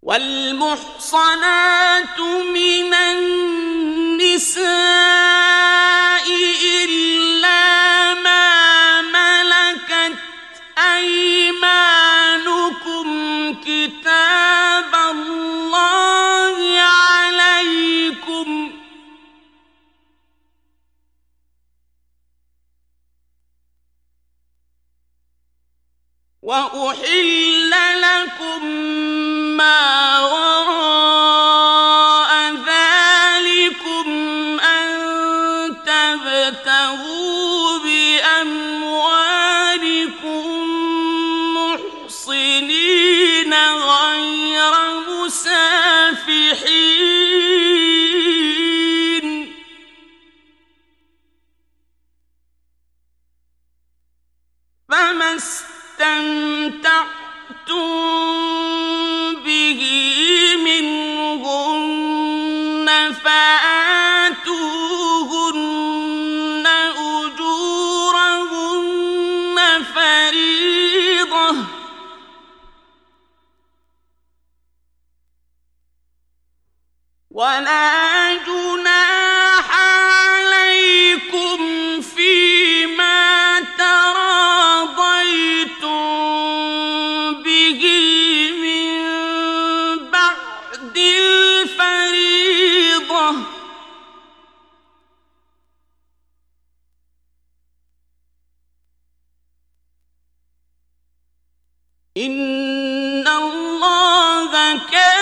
والمحصنات من النساء إلا ما ملكت أيمانكم كتاب الله عليكم وأحل لكم ما وراء ذلكم أن تبتغوا بأموالكم محصنين غير مسافحين فما استمتعتم به منهن فآتوهن أجورهن فريضة ولا جناح عليكم فيما تراضيتم به من بعد الفريضة إن الله كان